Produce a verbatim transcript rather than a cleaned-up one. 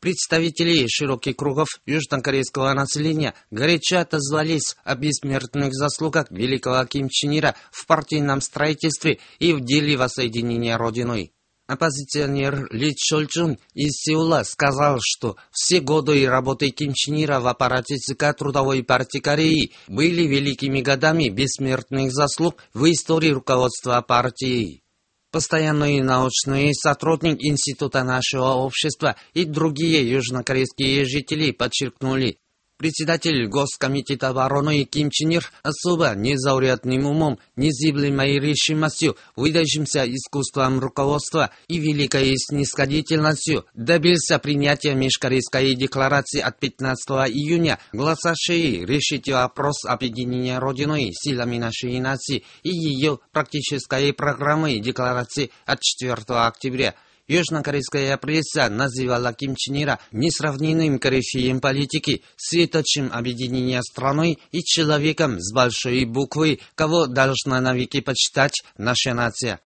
Представители широких кругов южнокорейского населения горячо отозвались о бессмертных заслугах великого Ким Чен Ира в партийном строительстве и в деле воссоединения Родиной. Оппозиционер Ли Чоль Чун из Сеула сказал, что все годы работы Ким Чен Ира в аппарате ЦК Трудовой партии Кореи были великими годами бессмертных заслуг в истории руководства партии. Постоянный научный сотрудник Института нашего общества и другие южнокорейские жители подчеркнули, председатель Госкомитета обороны Ким Чен Ир особо незаурядным умом, незыблемой решимостью, выдающимся искусством руководства и великой снисходительностью добился принятия Межкорейской декларации от пятнадцатого июня, гласящей решить вопрос объединения Родиной силами нашей нации и ее практической программы декларации от четвёртого октября. Южнокорейская пресса называла Ким Чен Ира несравненным корифеем политики, светочем объединения страной и человеком с большой буквы, кого должна навеки почитать наша нация.